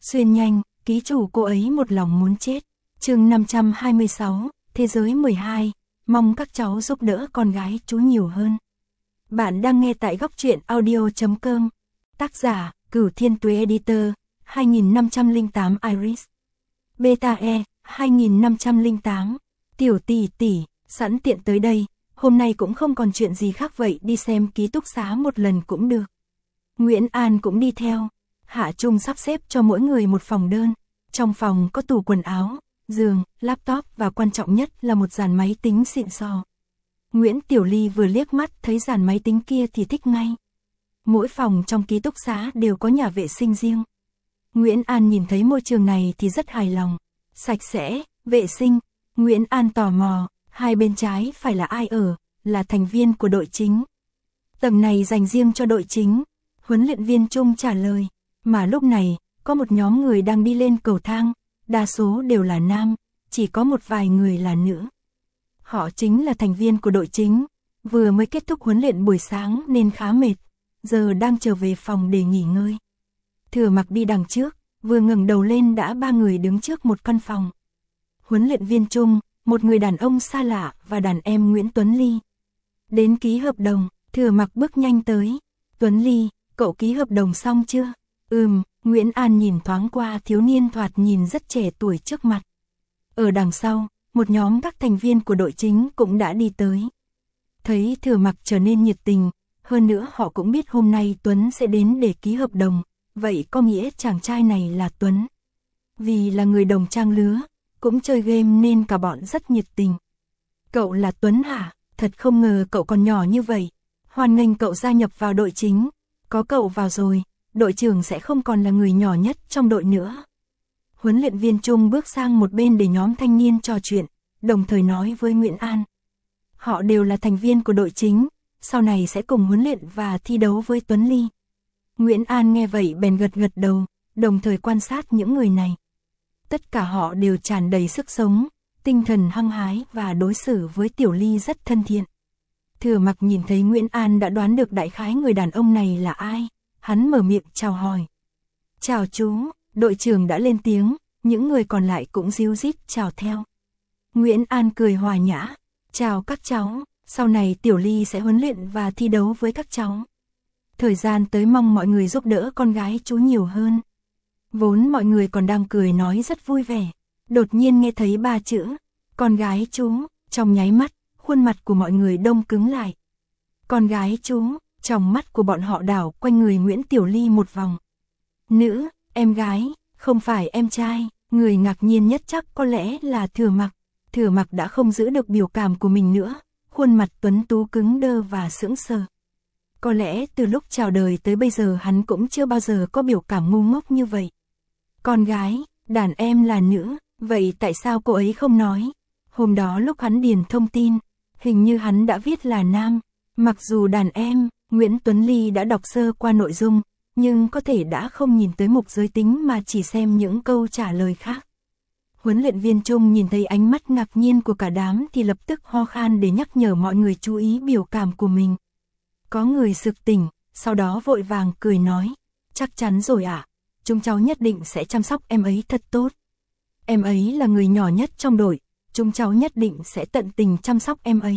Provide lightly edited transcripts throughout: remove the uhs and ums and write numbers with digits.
Xuyên nhanh, ký chủ cô ấy một lòng muốn chết. Chương 526, Thế giới 12, mong các cháu giúp đỡ con gái chú nhiều hơn. Bạn đang nghe tại góc truyện audio.com. Tác giả, Cửu Thiên Tuế Editor, 2508 Iris. Beta E, 2508. Tiểu tỷ tỷ, sẵn tiện tới đây, hôm nay cũng không còn chuyện gì khác vậy, đi xem ký túc xá một lần cũng được. Nguyễn An cũng đi theo. Hạ Trung sắp xếp cho mỗi người một phòng đơn. Trong phòng có tủ quần áo, giường, laptop và quan trọng nhất là một dàn máy tính xịn sò. Nguyễn Tiểu Ly vừa liếc mắt thấy dàn máy tính kia thì thích ngay. Mỗi phòng trong ký túc xá đều có nhà vệ sinh riêng. Nguyễn An nhìn thấy môi trường này thì rất hài lòng. Sạch sẽ, vệ sinh. Nguyễn An tò mò, hai bên trái phải là ai ở, là thành viên của đội chính. Tầng này dành riêng cho đội chính. Huấn luyện viên Trung trả lời. Mà lúc này, có một nhóm người đang đi lên cầu thang, đa số đều là nam, chỉ có một vài người là nữ. Họ chính là thành viên của đội chính, vừa mới kết thúc huấn luyện buổi sáng nên khá mệt, giờ đang trở về phòng để nghỉ ngơi. Thừa Mặc đi đằng trước, vừa ngẩng đầu lên đã ba người đứng trước một căn phòng. Huấn luyện viên Trung, một người đàn ông xa lạ và đàn em Nguyễn Tuấn Ly. Đến ký hợp đồng, Thừa Mặc bước nhanh tới. Tuấn Ly, cậu ký hợp đồng xong chưa? Nguyễn An nhìn thoáng qua thiếu niên thoạt nhìn rất trẻ tuổi trước mặt. Ở đằng sau, một nhóm các thành viên của đội chính cũng đã đi tới. Thấy Thừa Mặc trở nên nhiệt tình, hơn nữa họ cũng biết hôm nay Tuấn sẽ đến để ký hợp đồng, vậy có nghĩa chàng trai này là Tuấn. Vì là người đồng trang lứa, cũng chơi game nên cả bọn rất nhiệt tình. Cậu là Tuấn hả? Thật không ngờ cậu còn nhỏ như vậy. Hoan nghênh cậu gia nhập vào đội chính. Có cậu vào rồi, đội trưởng sẽ không còn là người nhỏ nhất trong đội nữa. Huấn luyện viên Trung bước sang một bên để nhóm thanh niên trò chuyện, đồng thời nói với Nguyễn An. Họ đều là thành viên của đội chính, sau này sẽ cùng huấn luyện và thi đấu với Tuấn Ly. Nguyễn An nghe vậy bèn gật gật đầu, đồng thời quan sát những người này. Tất cả họ đều tràn đầy sức sống, tinh thần hăng hái và đối xử với Tiểu Ly rất thân thiện. Thừa Mặc nhìn thấy Nguyễn An đã đoán được đại khái người đàn ông này là ai. Hắn mở miệng chào hỏi. Chào chú, đội trưởng đã lên tiếng, những người còn lại cũng ríu rít chào theo. Nguyễn An cười hòa nhã. Chào các cháu, sau này Tiểu Ly sẽ huấn luyện và thi đấu với các cháu. Thời gian tới mong mọi người giúp đỡ con gái chú nhiều hơn. Vốn mọi người còn đang cười nói rất vui vẻ. Đột nhiên nghe thấy ba chữ, con gái chú, trong nháy mắt, khuôn mặt của mọi người đông cứng lại. Con gái chú. Trong mắt của bọn họ đảo quanh người Nguyễn Tiểu Ly một vòng. Nữ, em gái, không phải em trai. Người ngạc nhiên nhất chắc có lẽ là Thừa Mặc. Thừa Mặc đã không giữ được biểu cảm của mình nữa, khuôn mặt tuấn tú cứng đơ và sững sờ. Có lẽ từ lúc chào đời tới bây giờ hắn cũng chưa bao giờ có biểu cảm ngu ngốc như vậy. Con gái, đàn em là nữ, vậy tại sao cô ấy không nói? Hôm đó lúc hắn điền thông tin, hình như hắn đã viết là nam. Mặc dù đàn em, Nguyễn Tuấn Ly đã đọc sơ qua nội dung, nhưng có thể đã không nhìn tới mục giới tính mà chỉ xem những câu trả lời khác. Huấn luyện viên Trung nhìn thấy ánh mắt ngạc nhiên của cả đám thì lập tức ho khan để nhắc nhở mọi người chú ý biểu cảm của mình. Có người sực tỉnh, sau đó vội vàng cười nói, chắc chắn rồi ạ, chúng cháu nhất định sẽ chăm sóc em ấy thật tốt. Em ấy là người nhỏ nhất trong đội, chúng cháu nhất định sẽ tận tình chăm sóc em ấy.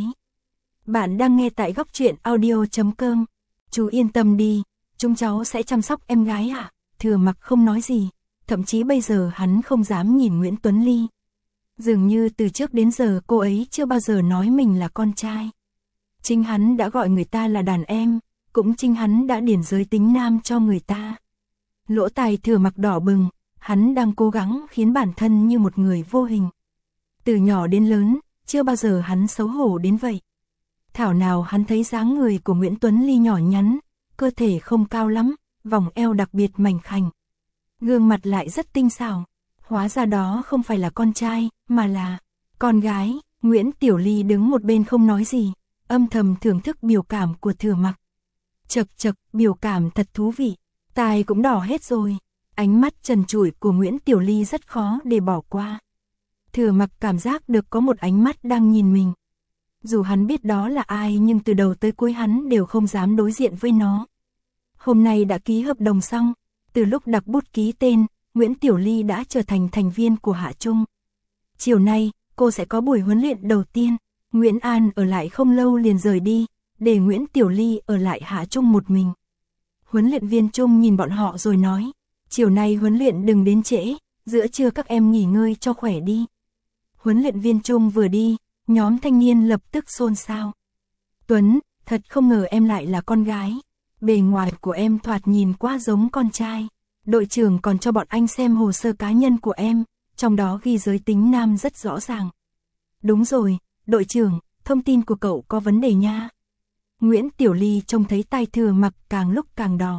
Bạn đang nghe tại góc truyện audio.com. Chú yên tâm đi, chúng cháu sẽ chăm sóc em gái ạ. Thừa Mặc không nói gì, thậm chí bây giờ hắn không dám nhìn Nguyễn Tuấn Ly. Dường như từ trước đến giờ cô ấy chưa bao giờ nói mình là con trai. Chính hắn đã gọi người ta là đàn em, cũng chính hắn đã điền giới tính nam cho người ta. Lỗ tai Thừa Mặc đỏ bừng, hắn đang cố gắng khiến bản thân như một người vô hình. Từ nhỏ đến lớn, chưa bao giờ hắn xấu hổ đến vậy. Thảo nào hắn thấy dáng người của Nguyễn Tuấn Ly nhỏ nhắn, cơ thể không cao lắm, vòng eo đặc biệt mảnh khảnh. Gương mặt lại rất tinh xảo, hóa ra đó không phải là con trai, mà là con gái. Nguyễn Tiểu Ly đứng một bên không nói gì, âm thầm thưởng thức biểu cảm của Thừa Mặc. Chậc chậc, biểu cảm thật thú vị, tai cũng đỏ hết rồi. Ánh mắt trần trụi của Nguyễn Tiểu Ly rất khó để bỏ qua. Thừa Mặc cảm giác được có một ánh mắt đang nhìn mình. Dù hắn biết đó là ai nhưng từ đầu tới cuối hắn đều không dám đối diện với nó. Hôm nay đã ký hợp đồng xong, từ lúc đặt bút ký tên, Nguyễn Tiểu Ly đã trở thành thành viên của Hạ Trung. Chiều nay, cô sẽ có buổi huấn luyện đầu tiên. Nguyễn An ở lại không lâu liền rời đi, để Nguyễn Tiểu Ly ở lại Hạ Trung một mình. Huấn luyện viên Trung nhìn bọn họ rồi nói, chiều nay huấn luyện đừng đến trễ, giữa trưa các em nghỉ ngơi cho khỏe đi. Huấn luyện viên Trung vừa đi, nhóm thanh niên lập tức xôn xao. Tuấn, thật không ngờ em lại là con gái. Bề ngoài của em thoạt nhìn quá giống con trai. Đội trưởng còn cho bọn anh xem hồ sơ cá nhân của em, trong đó ghi giới tính nam rất rõ ràng. Đúng rồi, đội trưởng, thông tin của cậu có vấn đề nha. Nguyễn Tiểu Ly trông thấy tai Thừa Mặc càng lúc càng đỏ.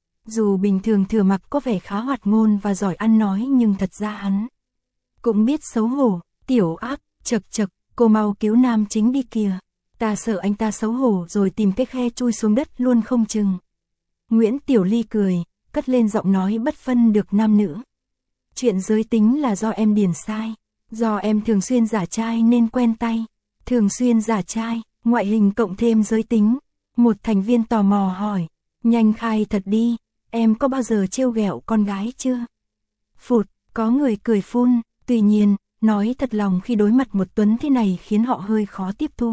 Dù bình thường Thừa Mặc có vẻ khá hoạt ngôn và giỏi ăn nói nhưng thật ra hắn cũng biết xấu hổ. Tiểu Áp, chật chật, cô mau cứu nam chính đi kìa. Ta sợ anh ta xấu hổ rồi tìm cái khe chui xuống đất luôn không chừng. Nguyễn Tiểu Ly cười, cất lên giọng nói bất phân được nam nữ. Chuyện giới tính là do em điền sai. Do em thường xuyên giả trai nên quen tay. Thường xuyên giả trai, ngoại hình cộng thêm giới tính. Một thành viên tò mò hỏi, nhanh khai thật đi, em có bao giờ trêu ghẹo con gái chưa? Phụt, có người cười phun, tuy nhiên, nói thật lòng khi đối mặt một Tuấn thế này khiến họ hơi khó tiếp thu.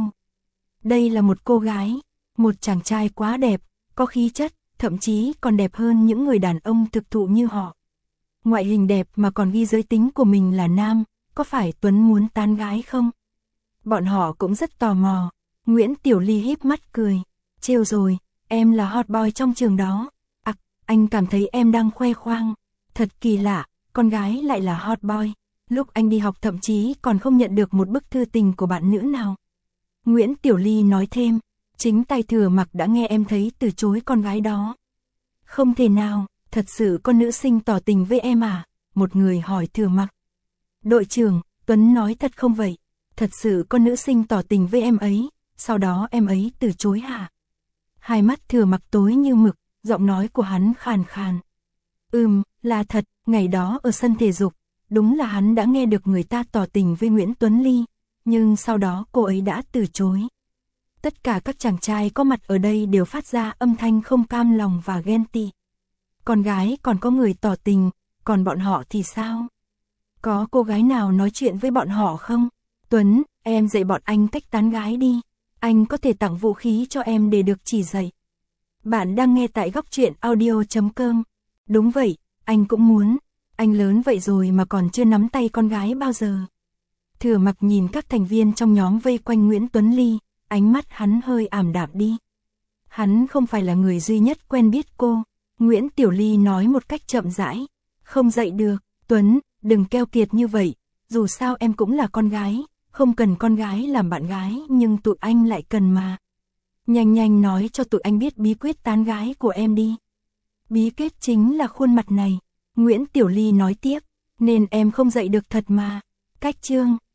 Đây là một cô gái, một chàng trai quá đẹp, có khí chất, thậm chí còn đẹp hơn những người đàn ông thực thụ như họ. Ngoại hình đẹp mà còn ghi giới tính của mình là nam, có phải Tuấn muốn tán gái không? Bọn họ cũng rất tò mò. Nguyễn Tiểu Ly híp mắt cười, trêu rồi, em là hot boy trong trường đó. Anh cảm thấy em đang khoe khoang. Thật kỳ lạ, con gái lại là hot boy. Lúc anh đi học thậm chí còn không nhận được một bức thư tình của bạn nữ nào. Nguyễn Tiểu Ly nói thêm, chính tay Thừa Mặc đã nghe em thấy từ chối con gái đó. Không thể nào, thật sự con nữ sinh tỏ tình với em à? Một người hỏi Thừa Mặc. Đội trưởng, Tuấn nói thật không vậy? Thật sự con nữ sinh tỏ tình với em ấy, sau đó em ấy từ chối hả? Hai mắt Thừa Mặc tối như mực, giọng nói của hắn khàn khàn. Là thật, ngày đó ở sân thể dục, đúng là hắn đã nghe được người ta tỏ tình với Nguyễn Tuấn Ly, nhưng sau đó cô ấy đã từ chối. Tất cả các chàng trai có mặt ở đây đều phát ra âm thanh không cam lòng và ghen tị. Con gái còn có người tỏ tình, còn bọn họ thì sao? Có cô gái nào nói chuyện với bọn họ không? Tuấn, em dạy bọn anh cách tán gái đi. Anh có thể tặng vũ khí cho em để được chỉ dạy. Bạn đang nghe tại Góc Truyện Audio.com. Đúng vậy, anh cũng muốn. Anh lớn vậy rồi mà còn chưa nắm tay con gái bao giờ. Thừa Mặc nhìn các thành viên trong nhóm vây quanh Nguyễn Tuấn Ly, ánh mắt hắn hơi ảm đạm đi. Hắn không phải là người duy nhất quen biết cô. Nguyễn Tiểu Ly nói một cách chậm rãi. Không dạy được, Tuấn, đừng keo kiệt như vậy. Dù sao em cũng là con gái, không cần con gái làm bạn gái nhưng tụi anh lại cần mà. Nhanh nhanh nói cho tụi anh biết bí quyết tán gái của em đi. Bí quyết chính là khuôn mặt này. Nguyễn Tiểu Ly nói tiếp, nên em không dạy được thật mà. Cách chương